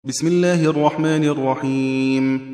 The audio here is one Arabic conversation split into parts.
بسم الله الرحمن الرحيم.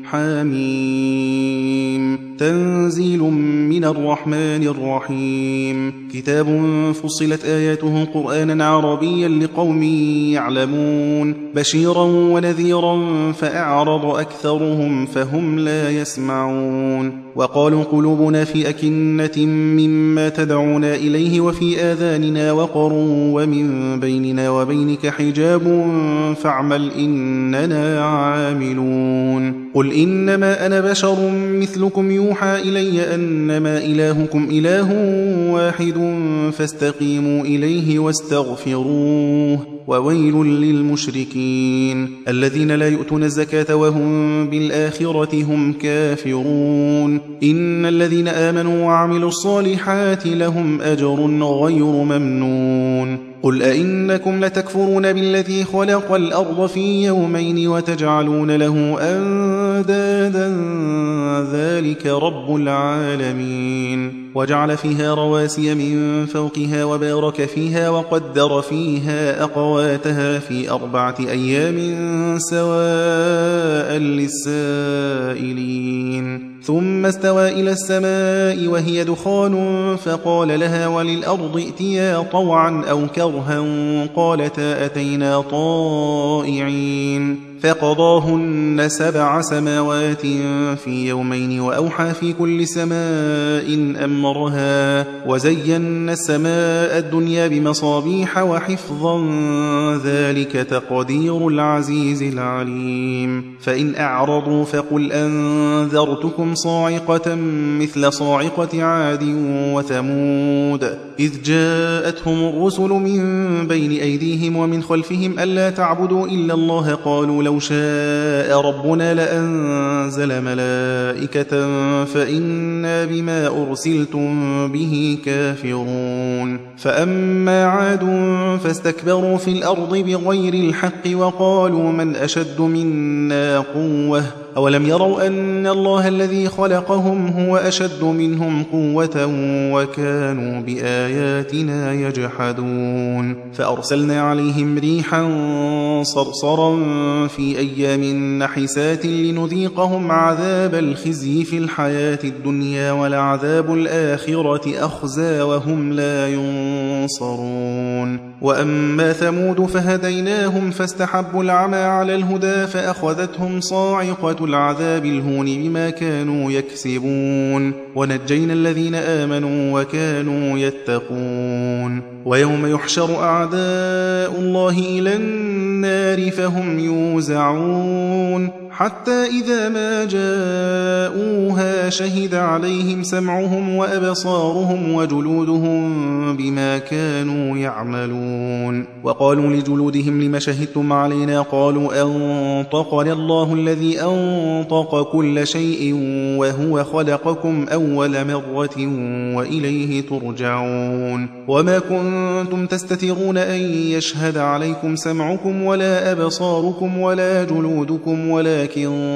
حميم. تنزيل من الرحمن الرحيم. كتاب فصلت آياته قرآنا عربيا لقوم يعلمون، بشيرا ونذيرا فأعرض أكثرهم فهم لا يسمعون. وقالوا قلوبنا في أكنة مما تدعونا إليه وفي آذاننا وقر ومن بيننا وبينك حجاب فاعمل إننا عاملون. قل إنما أنا بشر مثلكم يوحى إلي أنما إلهكم إله واحد فاستقيموا إليه واستغفروه وويل للمشركين الذين لا يؤتون الزكاة وهم بالآخرة هم كافرون. إن الذين آمنوا وعملوا الصالحات لهم أجر غير ممنون. قل أئنكم لتكفرون بالذي خلق الأرض في يومين وتجعلون له أندادا ذلك رب العالمين. وجعل فيها رواسي من فوقها وبارك فيها وقدر فيها أقواتها في 4 أيام سواء للسائلين. ثم استوى إلى السماء وهي دخان فقال لها وللأرض ائتيا طوعا أو كرها قالتا أتينا طائعين. فقضاهن 7 سماوات في يومين وأوحى في كل سماء أمرها وزينا السماء الدنيا بمصابيح وحفظا ذلك تقدير العزيز العليم. فإن أعرضوا فقل أنذرتكم صاعقة مثل صاعقة عاد وثمود إذ جاءتهم الرسل من بين أيديهم ومن خلفهم ألا تعبدوا إلا الله قالوا لو شاء ربنا لأنزل ملائكة فإنا بما أرسلتم به كافرون. فأما عاد فاستكبروا في الأرض بغير الحق وقالوا من أشد منا قوة أولم يروا أن الله الذي خلقهم هو أشد منهم قوة وكانوا بآياتنا يجحدون. فأرسلنا عليهم ريحا صرصرا في أيام نحسات لنذيقهم عذاب الخزي في الحياة الدنيا ولعذاب الآخرة أخزى وهم لا ينصرون. وأما ثمود فهديناهم فاستحبوا العمى على الهدى فأخذتهم صاعقة العذاب الهون بما كانوا يكسبون ونجينا الذين آمنوا وكانوا يتقون. ويوم يحشر أعداء الله إلى النار فهم يوزعون حتى إذا ما جاءوها شهد عليهم سمعهم وأبصارهم وجلودهم بما كانوا يعملون. وقالوا لجلودهم لم شهدتم علينا قالوا أنطقنا الله الذي أنطق كل شيء وهو خلقكم أول مرة وإليه ترجعون. وما كنتم تستترون أن يشهد عليكم سمعكم ولا أبصاركم ولا جلودكم ولكن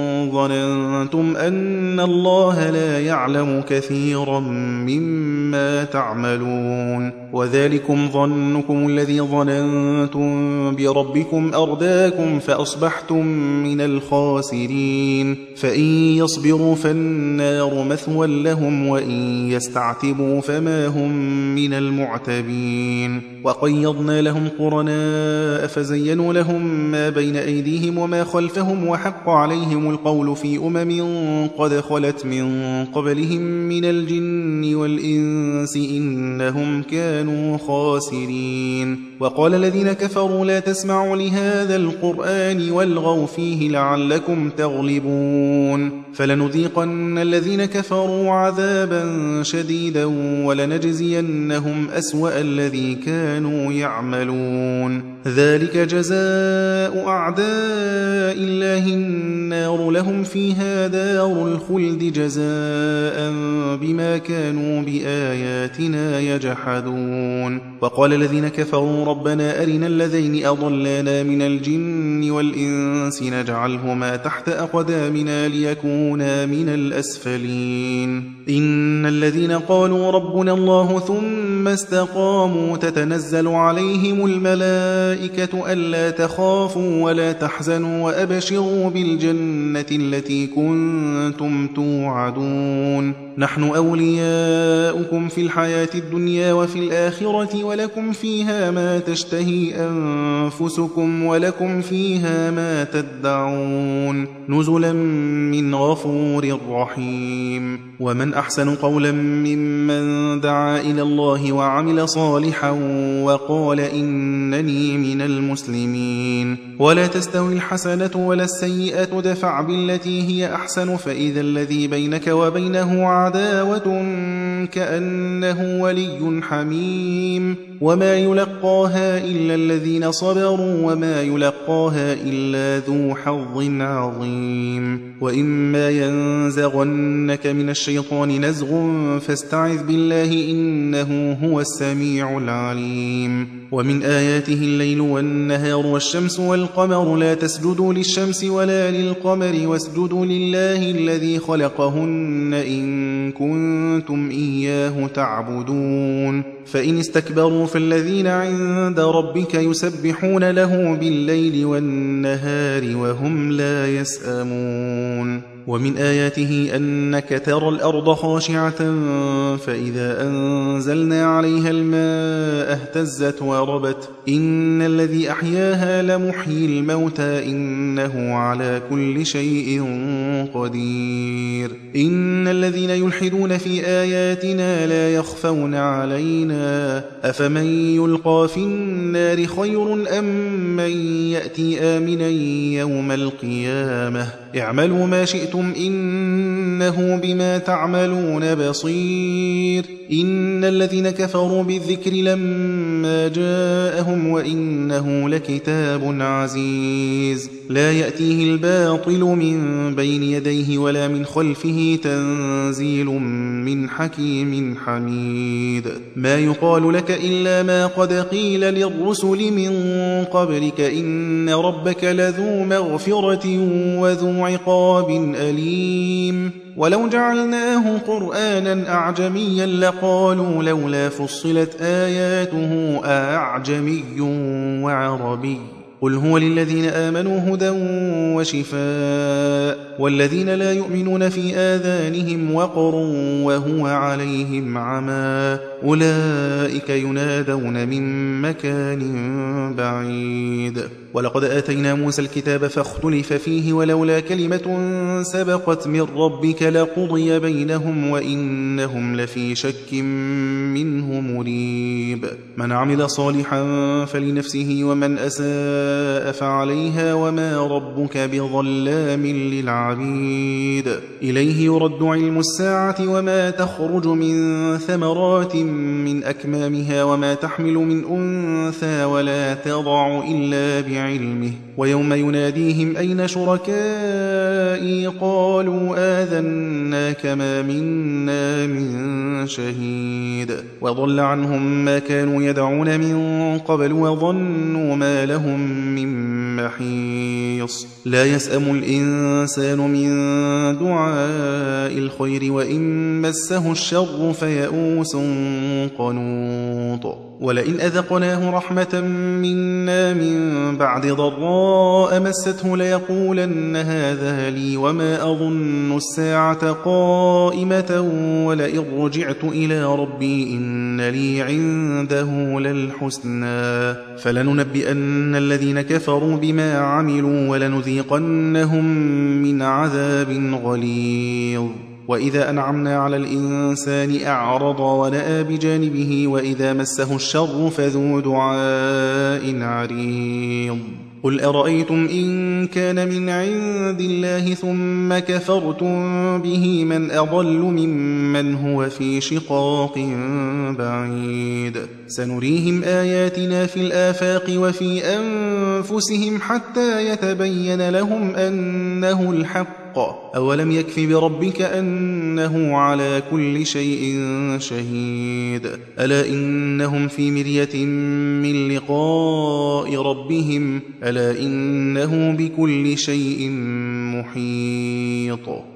ظننتم أن الله لا يعلم كثيرا مما تعملون. وذلكم ظنكم الذي ظننتم بربكم أرداكم فأصبحتم من الخاسرين. فإن يصبروا فالنار مثوى لهم وإن يستعتبوا فما هم من المعتبين. وقيضنا لهم قرناء فزينوا لهم ما بين أيديهم وما خلفهم وحق عليهم القول في قد خلت من قبلهم من الجن والإنس إنهم كانوا خاسرين. وقال الذين كفروا لا تسمعوا لهذا القرآن والغوا فيه لعلكم تغلبون. فلنذيقن الذين كفروا عذابا شديدا ولنجزينهم أسوأ الذي كانوا يعملون. ذلك جزاء أعداء الله النار لهم فيها دار الخلد جزاء بما كانوا بآياتنا يجحدون. وقال الذين كفروا ربنا أرنا الذين أضلانا من الجن والإنس نجعلهما تحت أقدامنا ليكونا من الأسفلين. إن الذين قالوا ربنا الله ثم استقاموا تتنزل عليهم الملائكة ألا تخافوا ولا تحزنوا وأبشروا بالجنة التي كنتم توعدون نحن أولياؤكم في الحياة الدنيا وفي الآخرة ولكم فيها ما تشتهي أنفسكم ولكم فيها ما تدعون نزلا من غفور رحيم ومن أحسن قولا ممن دعا إلى الله وعمل صالحا وقال إنني من المسلمين ولا تستوي الحسنة ولا السيئة دفع بالتي هي أحسن فإذا الذي بينك وبينه عداوة كأنه ولي حميم وما يلقاها إلا الذين صبروا وما يلقاها إلا ذو حظ عظيم وإما ينزغنك من الشيطان نزغ فاستعذ بالله إنه هو السميع العليم ومن آياته الليل والنهار والشمس والقمر لا تسجدوا للشمس ولا للقمر واسجدوا لله الذي خلقهن إن كنتم إياه تعبدون فإن استكبروا فالذين عند ربك يسبحون له بالليل والنهار وهم لا يسأمون ومن آياته أنك ترى الأرض خاشعة فإذا أنزلنا عليها الماء اهتزت وربت إن الذي أحياها لمحيي الموتى إنه على كل شيء قدير إن الذين يلحدون في آياتنا لا يخفون علينا أفمن يلقى في النار خير أم من يأتي آمنا يوم القيامة اعملوا ما شئتم إنه بما تعملون بصير إن الذين كفروا بالذكر لما جاءهم وإنه لكتاب عزيز لا يأتيه الباطل من بين يديه ولا من خلفه تنزيل من حكيم حميد ما يقال لك إلا ما قد قيل للرسل من قبلك إن ربك لذو مغفرة وذو عقاب أليم ولو جعلناه قرآنا أعجميا لقالوا لولا فصلت آياته أعجمي وعربي قل هو للذين آمنوا هدى وشفاء والذين لا يؤمنون في آذانهم وقر وهو عليهم عمى أولئك ينادون من مكان بعيد ولقد آتينا موسى الكتاب فاختلف فيه ولولا كلمة سبقت من ربك لقضي بينهم وإنهم لفي شك منه مريب من عمل صالحا فلنفسه ومن أساء فعليها وما ربك بظلام للعبيد إليه يرد علم الساعة وما تخرج من ثمرات من أكمامها وما تحمل من أنثى ولا تضع إلا بعلمه ويوم يناديهم أين شركائي قالوا آذناك ما منا من شهيد وضل عنهم ما كانوا يدعون من قبل وظنوا ما لهم من محيص لا يسأم الإنسان من دعاء الخير وإن مسه الشر فيئوس قنوط ولئن أذقناه رحمة منا من بعد ضراء مسته ليقولن هذا لي وما أظن الساعة قائمة ولئن رجعت إلى ربي إن لي عنده للحسنى فلننبئن الذين كفروا بما عملوا ولنذيقنهم من عذاب غليظ وإذا أنعمنا على الإنسان أعرض ونأى بجانبه وإذا مسه الشر فذو دعاء عريض قل أرأيتم إن كان من عند الله ثم كفرتم به من أضل ممن هو في شقاق بعيد سنريهم آياتنا في الآفاق وفي أنفسهم حتى يتبين لهم أنه الحق أولم يكف بربك أنه على كل شيء شهيد ألا إنهم في مرية من لقاء ربهم ألا إنه بكل شيء محيط